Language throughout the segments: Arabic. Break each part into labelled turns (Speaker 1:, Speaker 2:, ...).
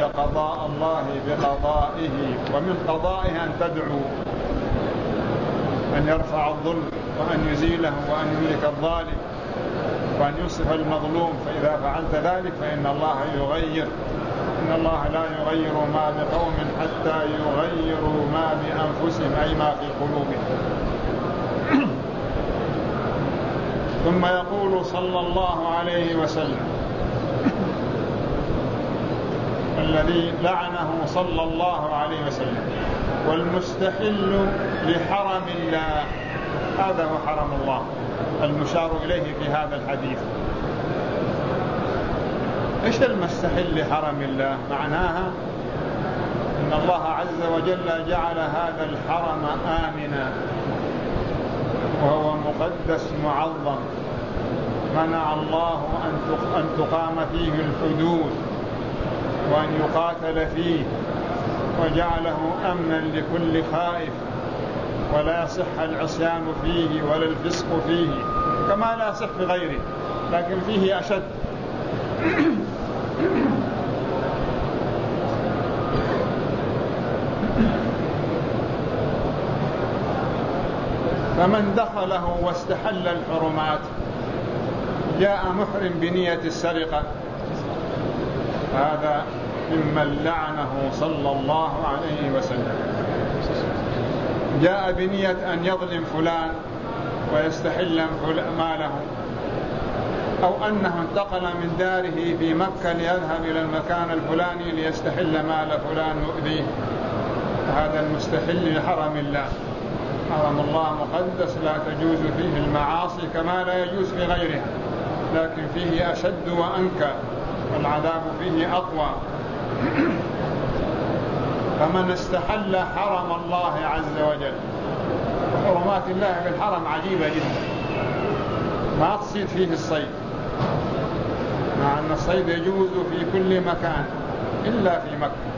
Speaker 1: قضاء الله بقضائه، ومن قضائه أن تدعو أن يرفع الظلم وأن يزيله وأن يملك الظالم وأن ينصف المظلوم. فإذا فعلت ذلك فإن الله يغير. إن الله لا يغير ما بقوم حتى يغيروا ما بأنفسهم، أي ما في قلوبهم. ثم يقول صلى الله عليه وسلم: الذي لعنه صلى الله عليه وسلم والمستحل لحرم الله، هذا هو حرم الله المشار إليه في هذا الحديث. إيش المستحل لحرم الله؟ معناها أن الله عز وجل جعل هذا الحرم آمنا وهو مقدس معظم، منع الله أن تقام فيه الحدود وأن يقاتل فيه، وجعله أمنا لكل خائف، ولا يصح العصيان فيه ولا الفسق فيه، كما لا يصح في غيره، لكن فيه أشد. فمن دخله واستحل الحرمات جاء محرم بنية السرقة، هذا ممن لعنه صلى الله عليه وسلم. جاء بنية أن يظلم فلان ويستحل ماله، أو أنه انتقل من داره في مكة ليذهب إلى المكان الفلاني ليستحل مال فلان ويؤذيه، هذا المستحل لحرم الله. حرم الله مقدس لا تجوز فيه المعاصي كما لا يجوز في غيرها، لكن فيه أشد وأنكى، والعذاب فيه أقوى. فمن استحل حرم الله عز وجل، حرمات الله بالحرم عجيبة جدا، ما تصيد فيه الصيد، مع أن الصيد يجوز في كل مكان إلا في مكة،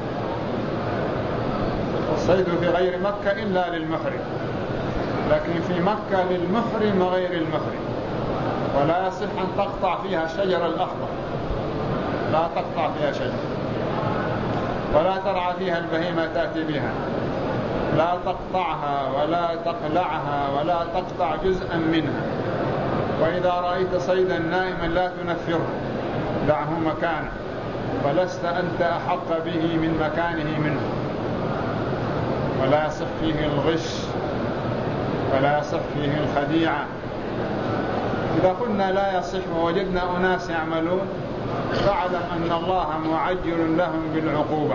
Speaker 1: الصيد في غير مكة إلا للمحرم، لكن في مكة للمحرم وغير المحرم. ولا يصح أن تقطع فيها الشجر الأخضر، لا تقطع فيها شجر، ولا ترعى فيها البهيمة تأتي بها، لا تقطعها ولا تقلعها ولا تقطع جزءا منها. وإذا رأيت صيدا نائما لا تنفره، دعه مكانه، فلست أنت أحق به من مكانه منه. ولا يصح فيه الغش، ولا يصح فيه الخديعة. إذا قلنا لا يصح ووجدنا أناس يعملون، فاعلم أن الله معجل لهم بالعقوبة،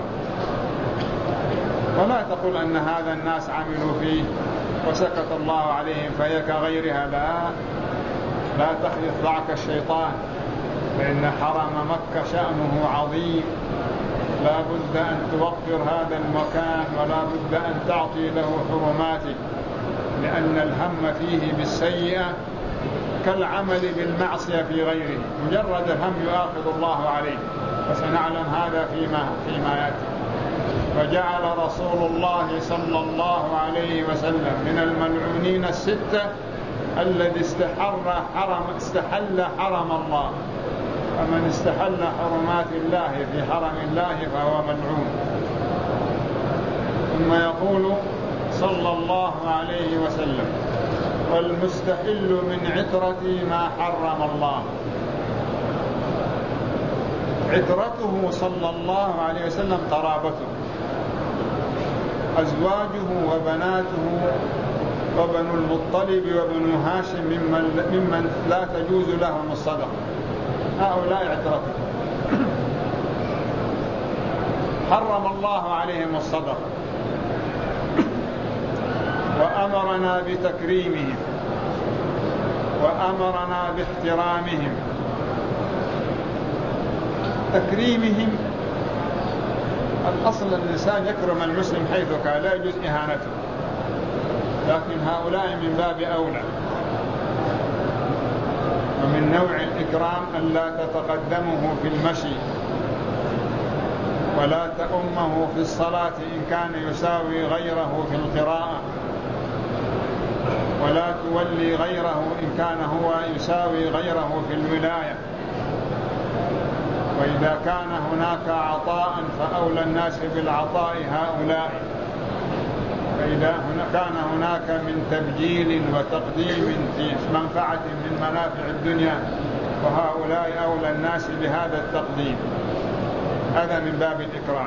Speaker 1: ولا تقول أن هذا الناس عملوا فيه وسكت الله عليهم فهي كغيرها. لا يخدعك الشيطان، فإن حرم مكة شأنه عظيم، لا بد أن توقر هذا المكان، ولا بد أن تعطي له حرماته، لأن الهم فيه بالسيئة كالعمل بالمعصية في غيره، مجرد الهم يؤاخذ الله عليه، وسنعلم هذا فيما يأتي. فجعل رسول الله صلى الله عليه وسلم من الملعونين الستة الذي استحل حرم الله. فمن استحل حرمات الله في حرم الله فهو ملعون. ثم يقول صلى الله عليه وسلم: والمستحل من عترتي ما حرم الله. عترته صلى الله عليه وسلم قرابته، أزواجه وبناته وبنو المطلب وبنو هاشم ممن لا تجوز لهم الصدقة، هؤلاء عترته. حرم الله عليهم الصدقة وأمرنا بتكريمهم وأمرنا باحترامهم. تكريمهم، الأصل الإنسان يكرم المسلم حيث كان، لا يجوز إهانته، لكن هؤلاء من باب أولى. ومن نوع الإكرام أن لا تتقدمه في المشي، ولا تأمه في الصلاة إن كان يساوي غيره في القراءة، ولا تولي غيره إن كان هو يساوي غيره في الولاية. وإذا كان هناك عطاء فأولى الناس بالعطاء هؤلاء، فإذا كان هناك من تبجيل وتقديم في منفعة من منافع الدنيا وهؤلاء أولى الناس بهذا التقديم. هذا من باب الإكرام.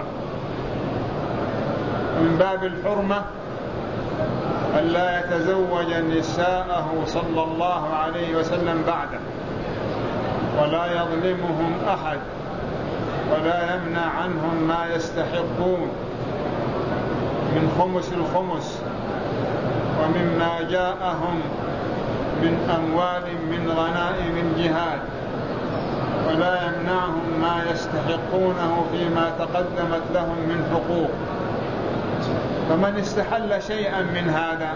Speaker 1: من باب الحرمة ألا يتزوج نساءه صلى الله عليه وسلم بعده، ولا يظلمهم أحد، ولا يمنع عنهم ما يستحقون من خمس الخمس ومما جاءهم من أموال من غنائم الجهاد، ولا يمنعهم ما يستحقونه فيما تقدمت لهم من حقوق. فمن استحل شيئا من هذا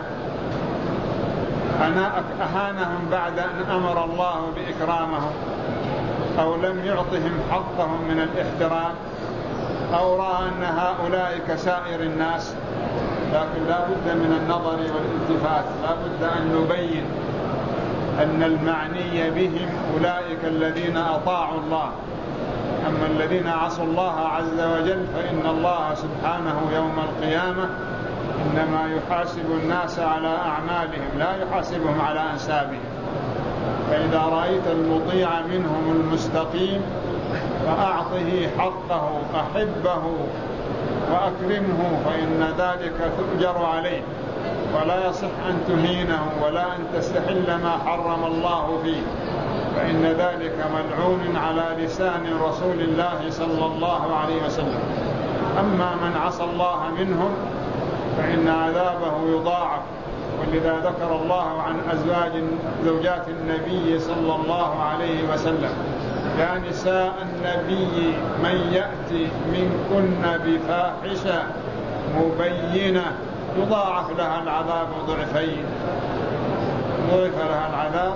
Speaker 1: أهانهم بعد أن أمر الله بإكرامهم، أو لم يعطهم حقهم من الاحترام، أو رأى أن هؤلاء كسائر الناس. لكن لا بد من النظر والالتفات، لا بد أن نبين أن المعني بهم أولئك الذين أطاعوا الله. أما الذين عصوا الله عز وجل فإن الله سبحانه يوم القيامة إنما يحاسب الناس على أعمالهم، لا يحاسبهم على أنسابهم. فإذا رأيت المطيع منهم المستقيم فأعطه حقه، أحبه وأكرمه، فإن ذلك تؤجر عليه، ولا يصح أن تهينه ولا أن تستحل ما حرم الله فيه، فإن ذلك ملعون على لسان رسول الله صلى الله عليه وسلم. أما من عصى الله منهم فإن عذابه يضاعف. ولذا ذكر الله عن زوجات النبي صلى الله عليه وسلم: يا نساء النبي من يأتي منكن بفاحشة مبينة يضاعف لها العذاب ضعفين. ضعف لها العذاب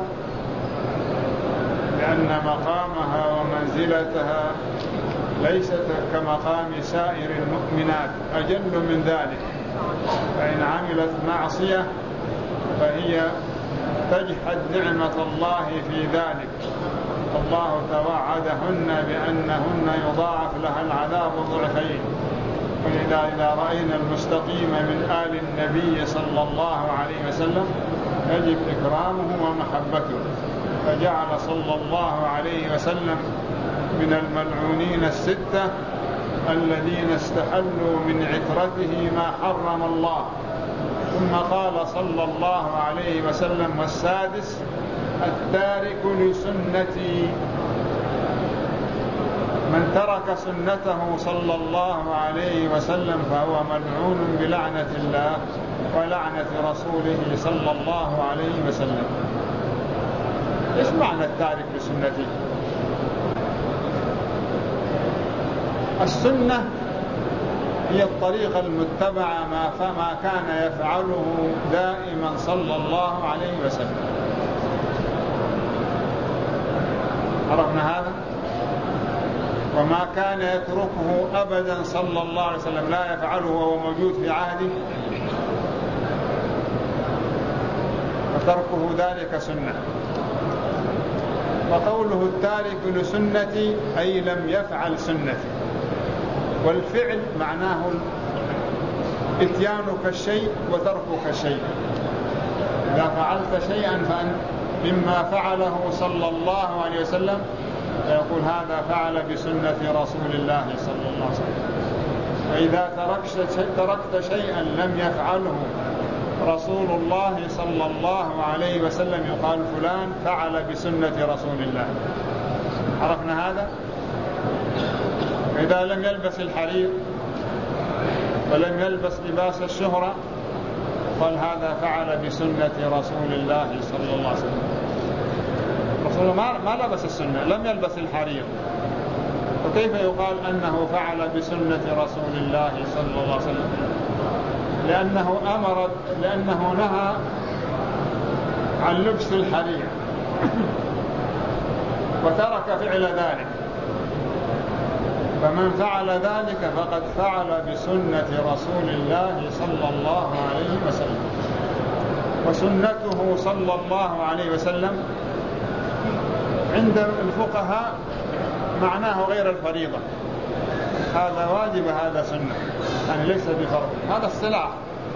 Speaker 1: لأن مقامها ومنزلتها ليست كمقام سائر المؤمنات، أجل من ذلك. فإن عملت معصية فهي تجحد نعمة الله في ذلك. الله توعدهن بأنهن يضاعف لها العذاب ضعفين. ولذا إذا رأينا المستقيم من آل النبي صلى الله عليه وسلم يجب إكرامه ومحبته. فجعل صلى الله عليه وسلم من الملعونين الستة الذين استحلوا من عترته ما حرم الله. ثم قال صلى الله عليه وسلم: والسادس التارك لسنتي. من ترك سنته صلى الله عليه وسلم فهو ملعون بلعنة الله ولعنة رسوله صلى الله عليه وسلم. إيش معنى التارك لسنتي؟ السنة هي الطريقة المتبعة ما كان يفعله دائما صلى الله عليه وسلم. عرفنا هذا؟ وما كان يتركه أبدا صلى الله عليه وسلم، لا يفعله وهو موجود في عهده، وتركه ذلك سنة. وقوله التارك لسنتي أي لم يفعل سنتي. والفعل معناه اتيانك الشيء وتركك الشيء. إذا فعلت شيئا مما فعله صلى الله عليه وسلم فيقول هذا فعل بسنة رسول الله صلى الله عليه وسلم. وإذا تركت شيئا لم يفعله رسول الله صلى الله عليه وسلم يقال فلان فعل بسنة رسول الله. عرفنا هذا؟ إذا لم يلبس الحرير ولم يلبس لباس الشهرة قال هذا فعل بسنة رسول الله صلى الله عليه وسلم. رسول ما لبس السنة، لم يلبس الحرير، وكيف يقال أنه فعل بسنة رسول الله صلى الله عليه وسلم؟ لأنه نهى عن لبس الحرير وترك فعل ذلك. فمن فعل ذلك فقد فعل بسنة رسول الله صلى الله عليه وسلم. وسنته صلى الله عليه وسلم عند الفقهاء معناه غير الفريضة، هذا واجب هذا سنة، يعني ليس بفرض، هذا اصطلاح،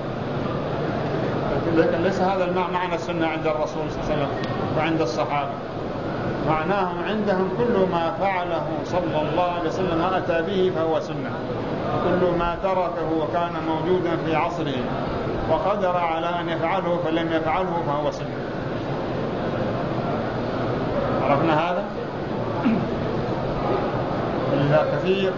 Speaker 1: لكن ليس هذا معنى السنة عند الرسول صلى الله عليه وسلم وعند الصحابة. معناهم عندهم كل ما فعله صلى الله عليه وسلم أتى به فهو سنة، كل ما تركه وكان موجودا في عصره وقدر على أن يفعله فلم يفعله فهو سنة. عرفنا هذا؟ إلا كثير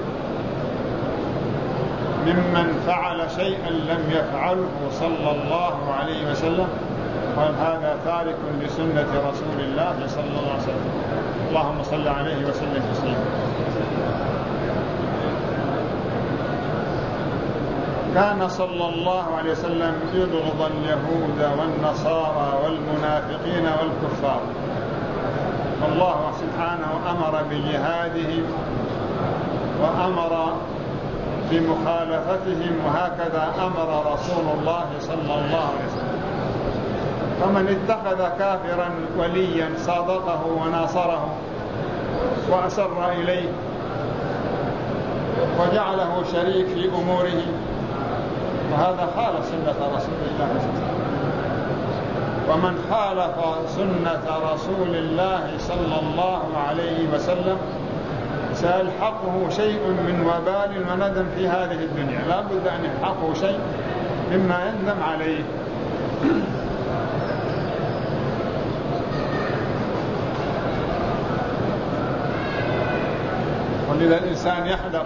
Speaker 1: ممن فعل شيئا لم يفعله صلى الله عليه وسلم قال هذا تارك لسنة رسول الله صلى الله عليه وسلم. اللهم صل عليه وسلم تسليما. كان صلى الله عليه وسلم يبغض اليهود والنصارى والمنافقين والكفار، والله سبحانه أمر بجهادهم وأمر بمخالفتهم، وهكذا أمر رسول الله صلى الله عليه وسلم. فمن اتخذ كافرا وليا صادقه وناصره وأسر إليه وجعله شريك في أموره، وهذا خالف سنة رسول الله صلى الله عليه وسلم. ومن خالف سنة رسول الله صلى الله عليه وسلم سيلحقه شيء من وبال وندم في هذه الدنيا، لا بد أن يلحقه شيء مما يندم عليه. ولذا الإنسان يحذر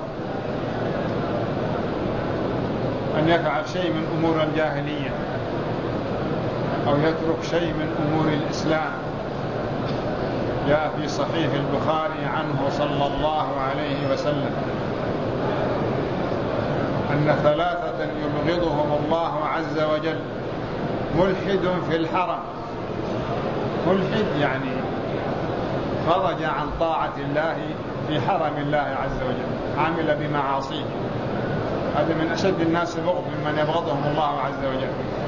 Speaker 1: أن يفعل شيء من أمور الجاهلية أو يترك شيء من أمور الإسلام. جاء في صحيح البخاري عنه صلى الله عليه وسلم أن ثلاثة يبغضهم الله عز وجل: ملحد في الحرم، ملحد يعني خرج عن طاعة الله في حرم الله عز وجل، عمل بمعاصيه، هذا من أشد الناس بغض ممن يبغضهم الله عز وجل.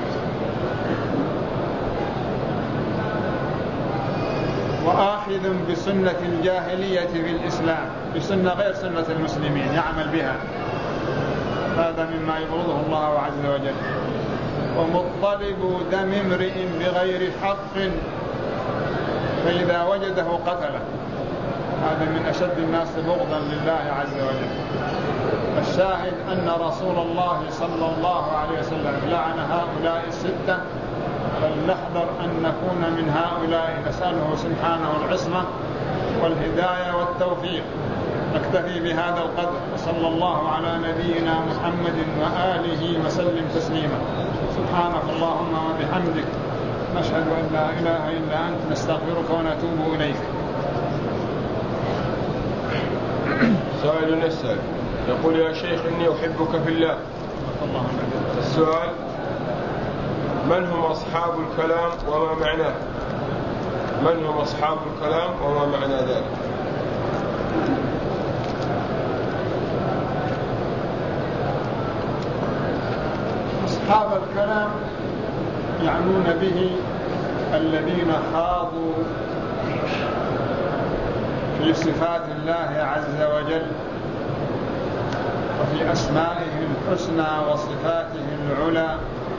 Speaker 1: وآخذ بسنة الجاهلية في الإسلام، بسنة غير سنة المسلمين يعمل بها، هذا مما يبغضه الله عز وجل. ومطلب دم امرئ بغير حق فإذا وجده قتله، هذا من أشد الناس بغضا لله عز وجل. الشاهد أن رسول الله صلى الله عليه وسلم لعن هؤلاء الستة، فلنحذر أن نكون من هؤلاء. نسأله سبحانه العصمة والهداية والتوفيق. نكتفي بهذا القدر، وصلى الله على نبينا محمد وآله وسلم تسليما. سبحانك اللهم وبحمدك، نشهد أن لا إله إلا أنت، نستغفرك ونتوب إليك.
Speaker 2: سائل يسأل يقول: يا شيخ إني أحبك في الله. السؤال: من هم أصحاب الكلام وما معناه؟ من هم أصحاب الكلام وما معنى ذلك؟
Speaker 1: أصحاب الكلام يعنون به الذين خاضوا في صفات الله عز وجل وفي أسمائه الحسنى وصفاته العلى،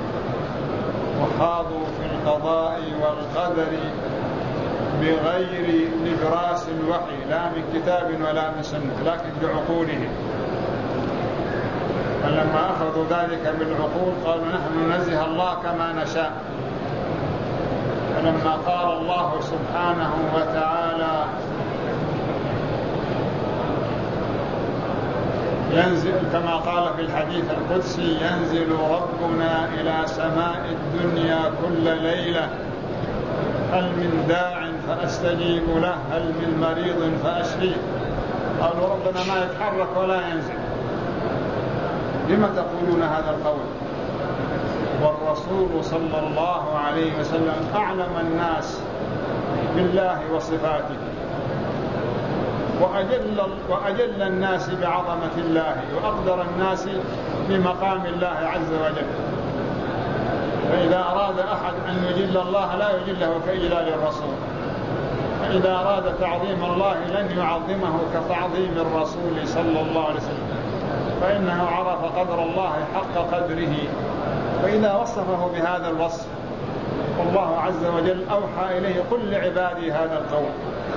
Speaker 1: وخاضوا في القضاء والقدر بغير نبراس الوحي، لا من كتاب ولا من سنة، لكن بعقولهم. فلما أخذوا ذلك بالعقول قالوا: نحن ننزه الله كما نشاء. فلما قال الله سبحانه وتعالى: ينزل كما قال في الحديث القدسي: ينزل ربنا إلى سماء الدنيا كل ليلة، هل من داع فأستجيب له، هل من مريض فأشفيه. قالوا: ربنا ما يتحرك ولا ينزل، لما تقولون هذا القول؟ والرسول صلى الله عليه وسلم أعلم الناس بالله وصفاته، وأجل الناس بعظمة الله، وأقدر الناس بمقام الله عز وجل. فإذا أراد أحد أن يجل الله لا يجله كإجلال الرسول، فإذا أراد تعظيم الله لن يعظمه كتعظيم الرسول صلى الله عليه وسلم، فإنه عرف قدر الله حق قدره، فإذا وصفه بهذا الوصف والله عز وجل أوحى إليه قل لعبادي هذا القول.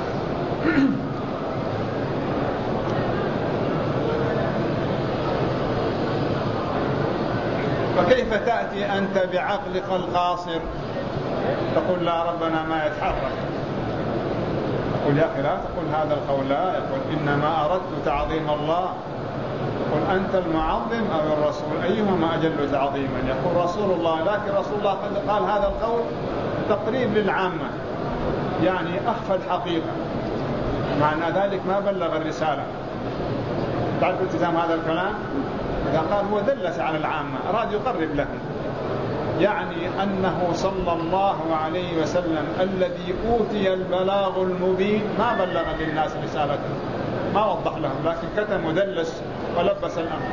Speaker 1: فكيف تأتي أنت بعقلك القاصر تقول لا ربنا ما يتحرك؟ تقول يا أخي لا تقول هذا القول، لا، يقول إنما أردت تعظيم الله. قل أنت المعظم أو الرسول، أيهما أجل تعظيما؟ يقول رسول الله، لكن رسول الله قال هذا القول تقريب للعامة، يعني أخفى الحقيقة، معنى ذلك ما بلغ الرسالة. تعرف التزام هذا الكلام؟ إذا قال هو دلس على العامة أراد يقرب لهم، يعني أنه صلى الله عليه وسلم الذي أوتي البلاغ المبين ما بلغ للناس رسالته، ما وضح لهم، لكن كتم ودلس ولبس الأمر.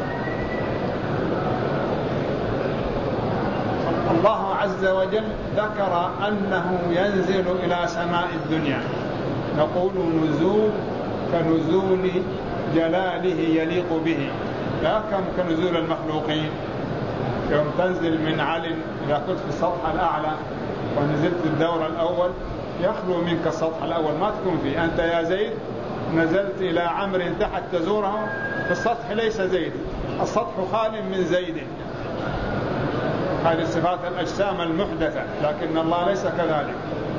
Speaker 1: الله عز وجل ذكر أنه ينزل إلى سماء الدنيا، نقول نزول كنزول جلاله يليق به، لا كنزول المخلوقين. يوم تنزل من علم، إذا كنت في السطح الأعلى ونزلت الدور الأول يخلو منك السطح الأول، ما تكون فيه. أنت يا زيد نزلت إلى عمر تحت تزوره، في السطح ليس زيد، السطح خال من زيد. هذه صفات الأجسام المحدثة، لكن الله ليس كذلك.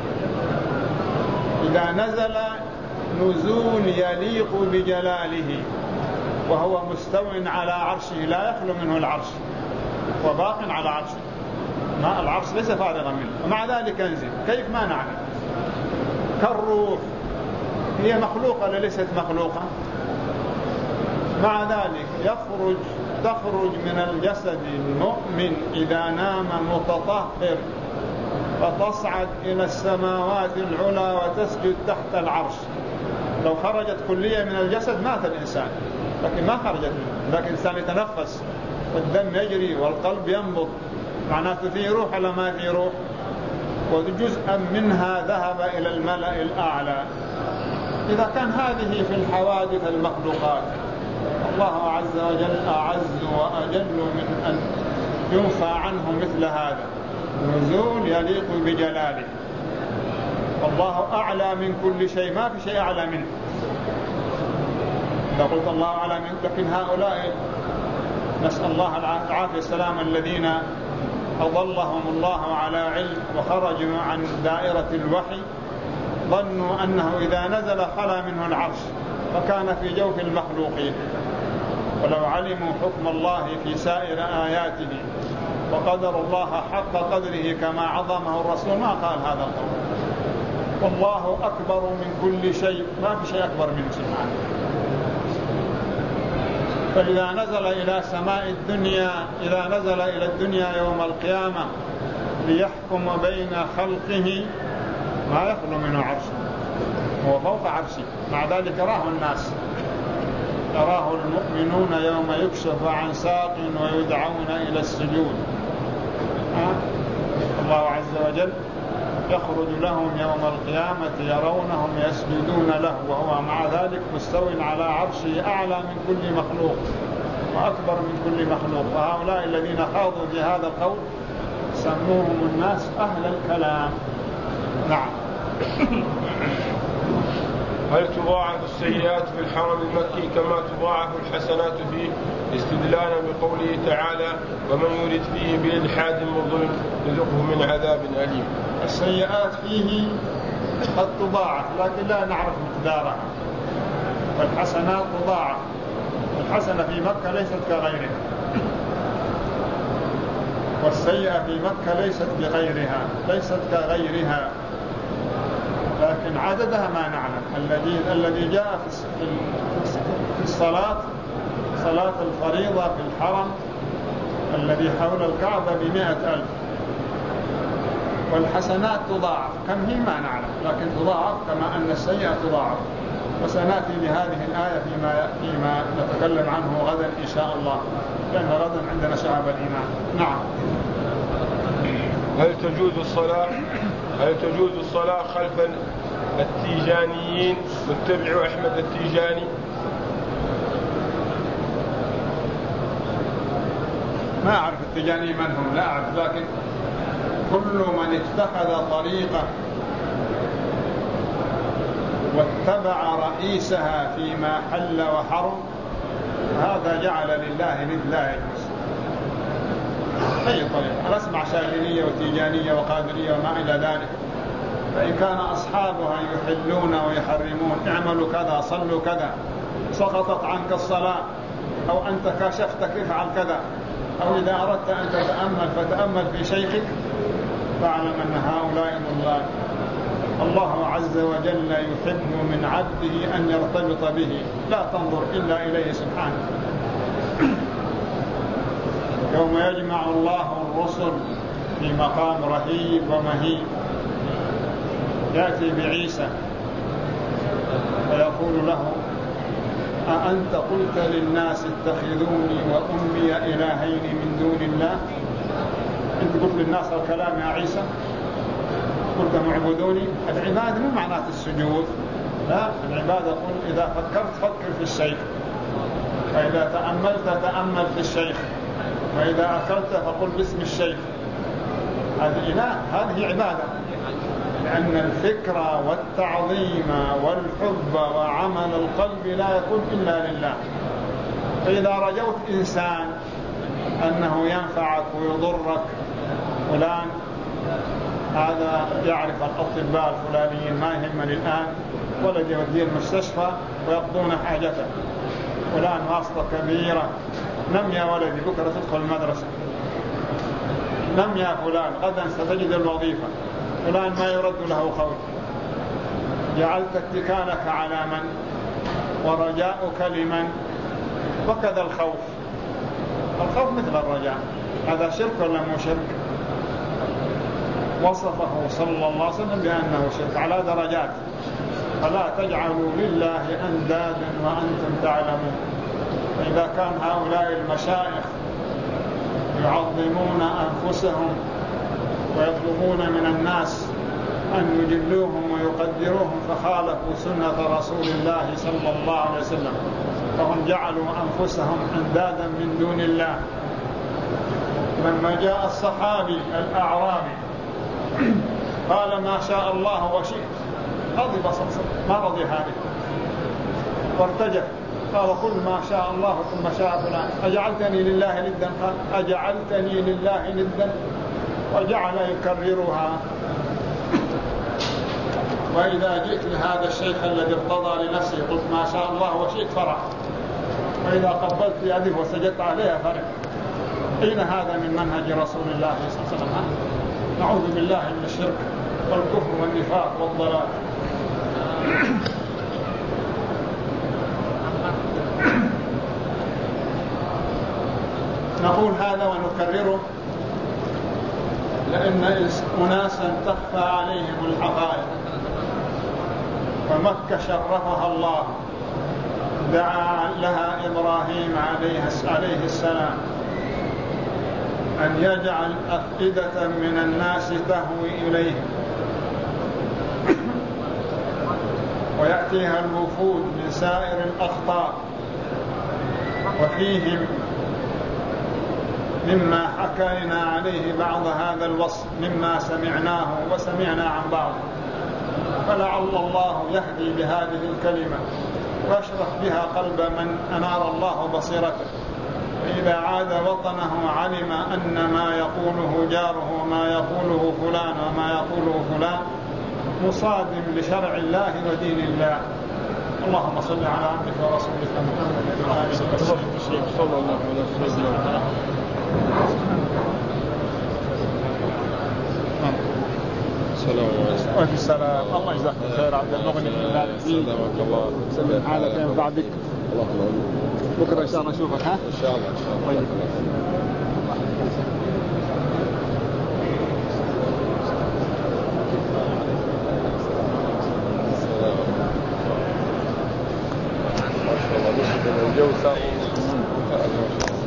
Speaker 1: إذا نزل نزول يليق بجلاله وهو مستو على عرشه، لا يخلو منه العرش، وباق على عرشه، ما العرش ليس فارغا منه، ومع ذلك ينزل. كيف؟ ما نعلم. كالروح، هي مخلوقة ولا ليست مخلوقة؟ مع ذلك تخرج من الجسد المؤمن إذا نام متطهر فتصعد إلى السماوات العلى وتسجد تحت العرش. لو خرجت كلية من الجسد مات الإنسان، لكن ما خرجت منه، لكن الإنسان يتنفس والدم يجري والقلب ينبض، معناته فيه روح ولا ما فيه روح؟ وجزءا منها ذهب إلى الملأ الأعلى. إذا كان هذه في الحوادث المخلوقات، الله عز وجل أعز وأجل من أن ينفى عنه مثل هذا نزول يليق بجلاله. والله أعلى من كل شيء، ما في شيء أعلى منه. لو قلت الله أعلى منه، لكن هؤلاء نسأل الله العافية والسلام الذين أضلهم الله على علم وخرجوا عن دائرة الوحي ظنوا أنه إذا نزل خلا منه العرش فكان في جوف المخلوقين. ولو علموا حكم الله في سائر آياته وقدر الله حق قدره كما عظمه الرسول ما قال هذا القول. والله أكبر من كل شيء، ما في شيء أكبر منه سبحانه. فإذا نزل إلى سماء الدنيا، إذا نزل إلى الدنيا يوم القيامة ليحكم بين خلقه ما يخلو منه عرشه، هو فوق عرشه، مع ذلك يراه الناس، يراه المؤمنون يوم يكشف عن ساق ويدعون إلى السجود. الله عز وجل يخرج لهم يوم القيامة يرونهم يسجدون له وهو مع ذلك مستو على عرشه أعلى من كل مخلوق وأكبر من كل مخلوق. وهؤلاء الذين خاضوا بهذا القول سموهم الناس أهل الكلام. نعم.
Speaker 2: هل تضاعف السيئات في الحرم المكي كما تضاعف الحسنات فيه، استدلالا بقوله تعالى ومن يرد فيه بإلحاد بظلم نذقه من عذاب أليم؟
Speaker 1: السيئات فيه قد تضاعف لكن لا نعرف مقدارها، والحسنات تضاعف. الحسنة في مكة ليست كغيرها، والسيئة في مكة ليست كغيرها، لكن عددها ما نعلم. الذي جاء في الصلاة، صلاة الفريضة في الحرم الذي حول الكعبة ب100,000، والحسنات تضاعف، كم هي ما نعلم، لكن تضاعف كما أن السيئة تضاعف. وسنأتي بهذه الآية فيما نتكلم عنه غدا إن شاء الله، لأن غدا عندنا شعب الإيمان. نعم.
Speaker 2: هل تجوز الصلاة التيجانيين متبعو أحمد التيجاني؟
Speaker 1: ما أعرف التيجاني من هم، لا أعرف، لكن كل من اتخذ طريقة واتبع رئيسها فيما حل وحرم هذا جعل لله ند لا يجوز. أي طريقة، نسمع شاذلية وتيجانية وقادرية وما إلى ذلك، فإن كان أصحابها يحلون ويحرمون اعملوا كذا صلوا كذا، سقطت عنك الصلاة أو أنت كشفت كيف عن كذا، أو إذا أردت أن تتأمل فتأمل في شيخك، فاعلم أن هؤلاء ضلال. الله عز وجل يحب من عبده أن يرتبط به، لا تنظر إلا إليه سبحانه. يوم يجمع الله الرسل في مقام رهيب ومهيب، يأتي بعيسى ويقول له: أأنت قلت للناس اتخذوني وأمي إلهين من دون الله؟ أنت قلت للناس الكلام يا عيسى؟ قلت اعبدوني. العبادة مو معناه السجود، لا، العبادة قل إذا فكرت فكر في الشيخ، فإذا تأملت تأمل في الشيخ، وإذا أكلت فقل باسم الشيخ. هذه عبادة، لأن الفكر والتعظيم والحب وعمل القلب لا يكون إلا لله. فإذا رجوت إنسان أنه ينفعك ويضرك، فلان هذا يعرف الأطباء الفلانيين ما يهمني الآن، ولد يوديه المستشفى ويقضون حاجته، فلان واسطة كبيرة، نم يا ولدي بكرة تدخل المدرسة، نم يا فلان غدا ستجد الوظيفة، فلان ما يرد له قول. جعلت اتكالك على من ورجاؤك لمن؟ وكذا الخوف مثل الرجاء، هذا شرك ولا مو شرك؟ وصفه صلى الله عليه وسلم بأنه شرك على درجات، فلا تجعلوا لله أندادا وأنتم تعلمون. فإذا كان هؤلاء المشايخ يعظمون أنفسهم ويطلبون من الناس أن يجلوهم ويقدروهم فخالفوا سنة رسول الله صلى الله عليه وسلم، فهم جعلوا أنفسهم أندادا من دون الله. لما جاء الصحابي الأعرابي قال ما شاء الله وشئت، غضب صلى الله عليه وسلم، ما رضي هذه، وارتجف، قال قل ما شاء الله ثم شاء فلان، أجعلتني لله ندا؟ قال أجعلتني لله ندا، وجعل يكررها. وإذا جئت لهذا الشيخ الذي ارتضى لنفسه قلت ما شاء الله وشئت فرح، وإذا قبلت يده وسجدت عليها فرح. أين هذا من منهج رسول الله صلى الله عليه وسلم؟ نعوذ بالله من الشرك والكفر والنفاق والضلال. نقول هذا ونكرره لأن أناسا تخفى عليهم الحقائق، ومكة شرفها الله، دعا لها إبراهيم عليه السلام أن يجعل أفئدة من الناس تهوي إليه، ويأتيها الوفود من سائر الأخطار، وفيهم مما حكينا عليه بعض هذا الوصف مما سمعناه وسمعنا عن بعض، فلعل الله يهدي بهذه الكلمة ويشرح بها قلب من أنار الله بصيرته، فإذا عاد وطنه علم أن ما يقوله جاره وما يقوله فلان وما يقوله فلان مصادم لشرع الله ودين الله. اللهم صل على عبدك ورسولك محمد وعلى آله وصحبه صلى الله عليه وسلم. وعليكم السلام. الله يجزاك خير عبد المغني من الله. سلم حالك ينفع بك. بكره ان شاء الله اشوفك. ها ان شاء الله. طيب. الجو ساقط.